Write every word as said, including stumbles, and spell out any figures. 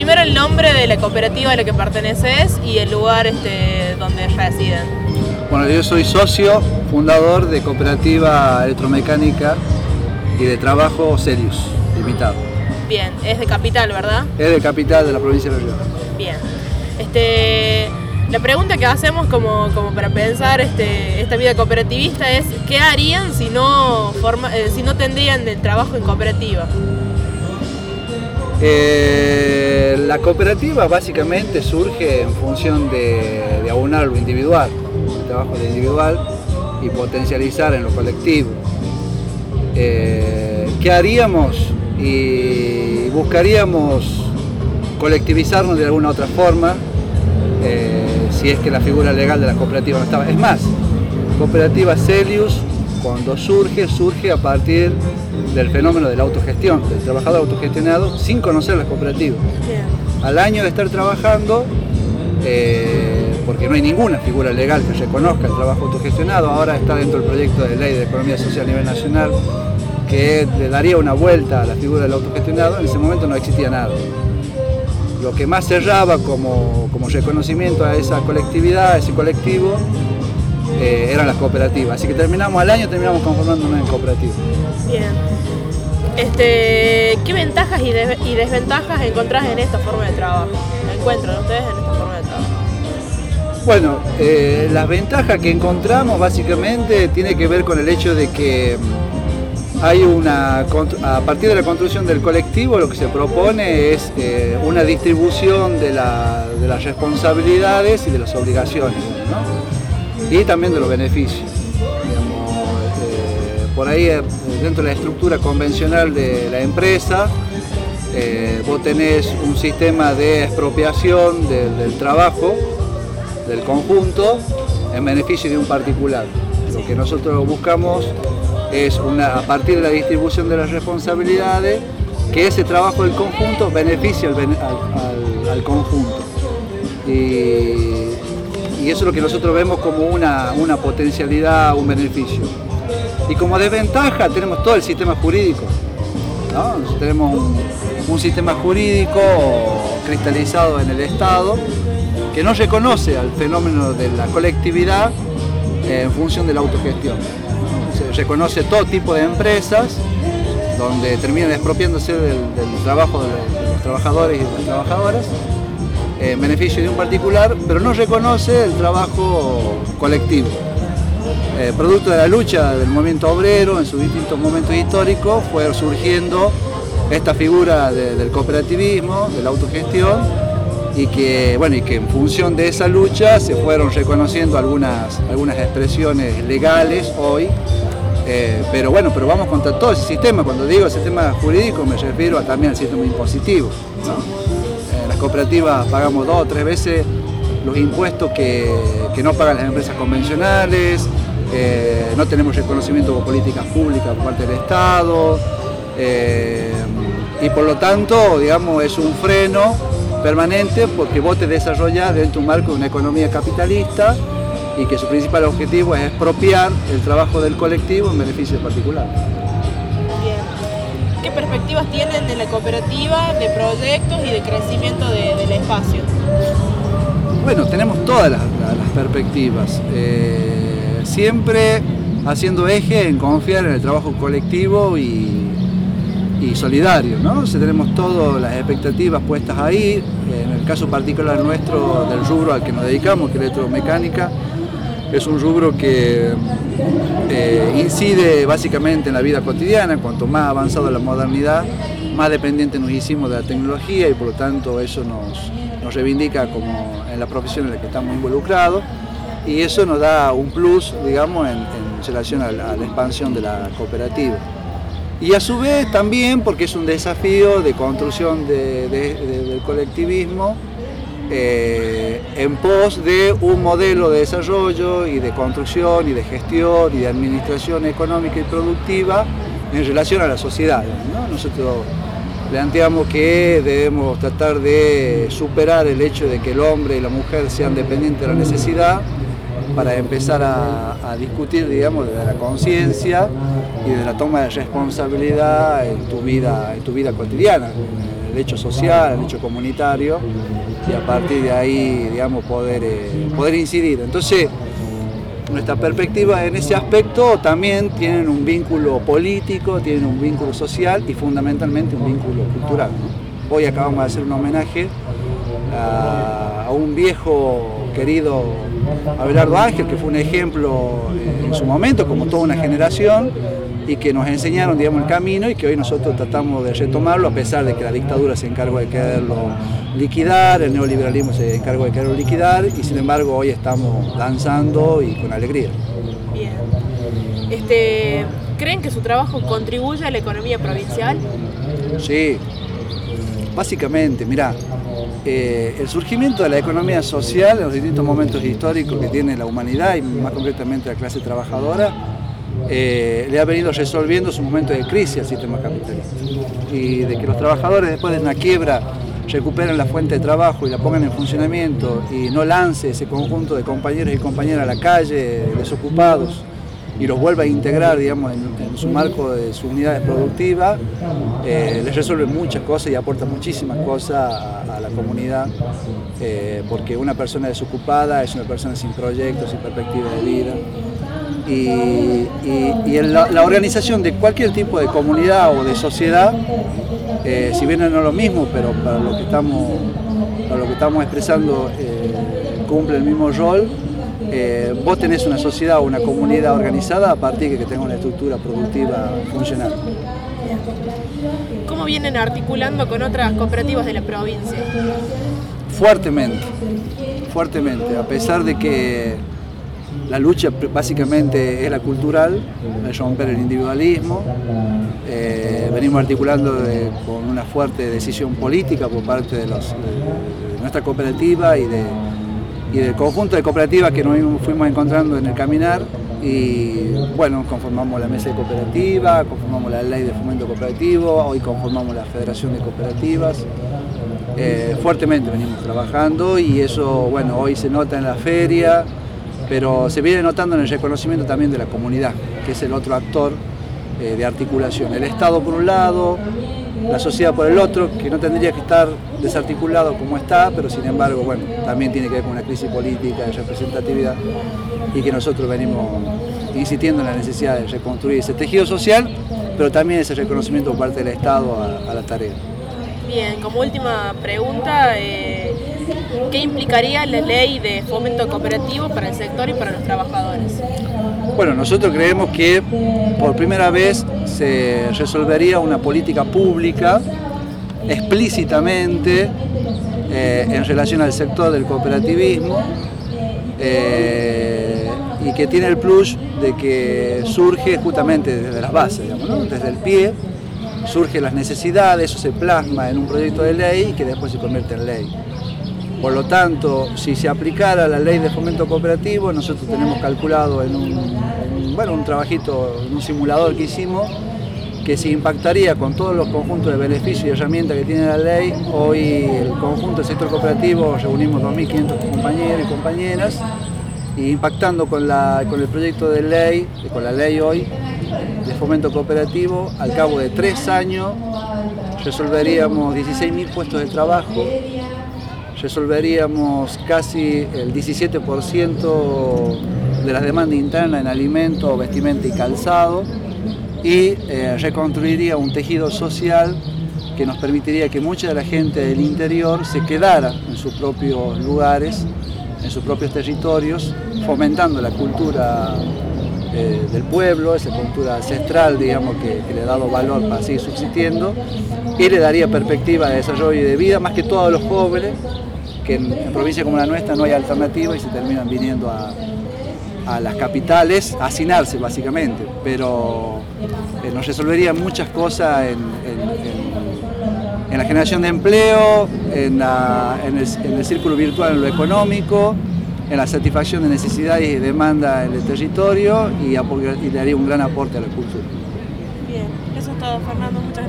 Primero el nombre de la cooperativa a la que perteneces y el lugar este, donde residen. Bueno, yo soy socio fundador de Cooperativa Electromecánica y de Trabajo Celius Limitado. Bien, es de Capital, ¿verdad? Es de Capital, de la provincia de La Rioja. Bien. Este, la pregunta que hacemos como, como para pensar este, esta vida cooperativista es ¿qué harían si no, forma, eh, si no tendrían el trabajo en cooperativa? Eh, la cooperativa básicamente surge en función de, de aunar lo individual, el trabajo de individual y potencializar en lo colectivo. Eh, ¿Qué haríamos? Y buscaríamos colectivizarnos de alguna otra forma, eh, si es que la figura legal de la cooperativa no estaba. Es más, Cooperativa Celius, cuando surge, surge a partir del fenómeno de la autogestión, del trabajador autogestionado sin conocer las cooperativas. Bien. Al año de estar trabajando, eh, porque no hay ninguna figura legal que reconozca el trabajo autogestionado, ahora está dentro del proyecto de ley de economía social a nivel nacional, que le daría una vuelta a la figura del autogestionado. En ese momento no existía nada. Lo que más cerraba como, como reconocimiento a esa colectividad, a ese colectivo, eh, eran las cooperativas. Así que terminamos al año, terminamos conformándonos en cooperativas. Bien. Este, ¿qué ventajas y, des y desventajas encontrás en esta forma de trabajo? ¿Encuentran ustedes en esta forma de trabajo? Bueno, eh, las ventajas que encontramos básicamente tiene que ver con el hecho de que hay una, a partir de la construcción del colectivo, lo que se propone es eh, una distribución de, la, de las responsabilidades y de las obligaciones, ¿no? Y también de los beneficios. Digamos, eh, por ahí, eh, dentro de la estructura convencional de la empresa, eh, vos tenés un sistema de expropiación de, del trabajo, del conjunto, en beneficio de un particular. Lo que nosotros buscamos es, una, a partir de la distribución de las responsabilidades, que ese trabajo del conjunto beneficie al, al, al conjunto. Y, y eso es lo que nosotros vemos como una, una potencialidad, un beneficio. Y como desventaja tenemos todo el sistema jurídico, ¿no? Nosotros tenemos un, un sistema jurídico cristalizado en el Estado que no reconoce al fenómeno de la colectividad en función de la autogestión. Se reconoce todo tipo de empresas donde terminan expropiándose del, del trabajo de los, de los trabajadores y de las trabajadoras en beneficio de un particular, pero no reconoce el trabajo colectivo. Eh, producto de la lucha del movimiento obrero en sus distintos momentos históricos fue surgiendo esta figura de, del cooperativismo, de la autogestión, y que, bueno, y que en función de esa lucha se fueron reconociendo algunas, algunas expresiones legales hoy. Eh, pero bueno, pero vamos contra todo ese sistema. Cuando digo sistema jurídico me refiero a, también al sistema impositivo, ¿no? Eh, las cooperativas pagamos dos o tres veces los impuestos que, que no pagan las empresas convencionales, eh, no tenemos reconocimiento de políticas públicas por parte del Estado, eh, y por lo tanto, digamos, es un freno permanente porque vos te desarrollás dentro de un marco de una economía capitalista y que su principal objetivo es expropiar el trabajo del colectivo en beneficio del particular. Bien. ¿Qué perspectivas tienen de la cooperativa, de proyectos y de crecimiento de, del espacio? Bueno, tenemos todas las, las perspectivas, eh, siempre haciendo eje en confiar en el trabajo colectivo y, y solidario, ¿no? O sea, tenemos todas las expectativas puestas ahí. En el caso particular nuestro, del rubro al que nos dedicamos, que es electromecánica, es un rubro que eh, incide básicamente en la vida cotidiana. Cuanto más avanzada la modernidad, más dependientes nos hicimos de la tecnología y por lo tanto eso nos, nos reivindica como en la profesión en la que estamos involucrados y eso nos da un plus, digamos, en, en relación a la, a la expansión de la cooperativa. Y a su vez también porque es un desafío de construcción de, de, de, del colectivismo eh, en pos de un modelo de desarrollo y de construcción y de gestión y de administración económica y productiva en relación a la sociedad, ¿no? Nosotros planteamos que debemos tratar de superar el hecho de que el hombre y la mujer sean dependientes de la necesidad para empezar a, a discutir, digamos, de la conciencia y de la toma de responsabilidad en tu vida, en tu vida cotidiana. el hecho social, el hecho comunitario, y a partir de ahí, digamos, poder, eh, poder incidir. Entonces, nuestra perspectiva en ese aspecto también tienen un vínculo político, tienen un vínculo social y fundamentalmente un vínculo cultural, ¿no? Hoy acabamos de hacer un homenaje a, a un viejo querido Abelardo Ángel, que fue un ejemplo en su momento, como toda una generación, y que nos enseñaron, digamos, el camino y que hoy nosotros tratamos de retomarlo, a pesar de que la dictadura se encargó de quererlo liquidar, el neoliberalismo se encargó de quererlo liquidar, y sin embargo hoy estamos danzando y con alegría. Bien. Este, ¿creen que su trabajo contribuye a la economía provincial? Sí, básicamente, mirá, eh, el surgimiento de la economía social en los distintos momentos históricos que tiene la humanidad y más concretamente la clase trabajadora, eh, le ha venido resolviendo su momento de crisis al sistema capitalista, y de que los trabajadores después de una quiebra recuperen la fuente de trabajo y la pongan en funcionamiento y no lance ese conjunto de compañeros y compañeras a la calle desocupados y los vuelva a integrar, digamos, en, en su marco de sus unidades productivas, eh, les resuelve muchas cosas y aporta muchísimas cosas a, a la comunidad, eh, porque una persona desocupada es una persona sin proyectos, sin perspectiva de vida. Y, y, y en la, la organización de cualquier tipo de comunidad o de sociedad, eh, si bien no es lo mismo, pero para lo que estamos, para lo que estamos expresando eh, cumple el mismo rol. Eh, vos tenés una sociedad o una comunidad organizada a partir de que tenga una estructura productiva funcional. ¿Cómo vienen articulando con otras cooperativas de la provincia? Fuertemente, fuertemente, a pesar de que la lucha básicamente es la cultural, es romper el individualismo. Eh, venimos articulando de, con una fuerte decisión política por parte de, los, de, de nuestra cooperativa y, de, y del conjunto de cooperativas que nos fuimos encontrando en el caminar. Y bueno, conformamos la mesa de cooperativa, conformamos la ley de fomento cooperativo, hoy conformamos la Federación de Cooperativas. Eh, fuertemente venimos trabajando y eso, bueno, hoy se nota en la feria, pero se viene notando en el reconocimiento también de la comunidad, que es el otro actor eh, de articulación. El Estado por un lado, la sociedad por el otro, que no tendría que estar desarticulado como está, pero sin embargo, bueno, también tiene que ver con una crisis política de representatividad y que nosotros venimos insistiendo en la necesidad de reconstruir ese tejido social, pero también ese reconocimiento por parte del Estado a, a la tarea. Bien, como última pregunta, eh, ¿qué implicaría la ley de fomento cooperativo para el sector y para los trabajadores? Bueno, nosotros creemos que por primera vez se resolvería una política pública explícitamente eh, en relación al sector del cooperativismo eh, y que tiene el plus de que surge justamente desde las bases, digamos, ¿no? Desde el pie. Surgen las necesidades, eso se plasma en un proyecto de ley y que después se convierte en ley. Por lo tanto, si se aplicara la ley de fomento cooperativo, nosotros tenemos calculado en un, en, bueno, un trabajito, en un simulador que hicimos, que se impactaría con todos los conjuntos de beneficios y herramientas que tiene la ley. Hoy el conjunto del sector cooperativo reunimos dos mil quinientos compañeros y compañeras, y impactando con, la, con el proyecto de ley, con la ley hoy, de fomento cooperativo, al cabo de tres años resolveríamos dieciséis mil puestos de trabajo, resolveríamos casi el diecisiete por ciento de las demandas internas en alimentos, vestimenta y calzado, y eh, reconstruiría un tejido social que nos permitiría que mucha de la gente del interior se quedara en sus propios lugares, en sus propios territorios, fomentando la cultura Eh, del pueblo, esa cultura ancestral, digamos, que, que le ha dado valor para seguir subsistiendo, y le daría perspectiva de desarrollo y de vida, más que todos los jóvenes, que en, en provincias como la nuestra no hay alternativa y se terminan viniendo a, a las capitales a hacinarse básicamente, pero eh, nos resolvería muchas cosas en, en, en, en la generación de empleo, en, la, en, el, en el círculo virtual, en lo económico, en la satisfacción de necesidades y demandas en el territorio, y, y le haría un gran aporte a la cultura. Bien, eso es todo, Fernando, muchas gracias.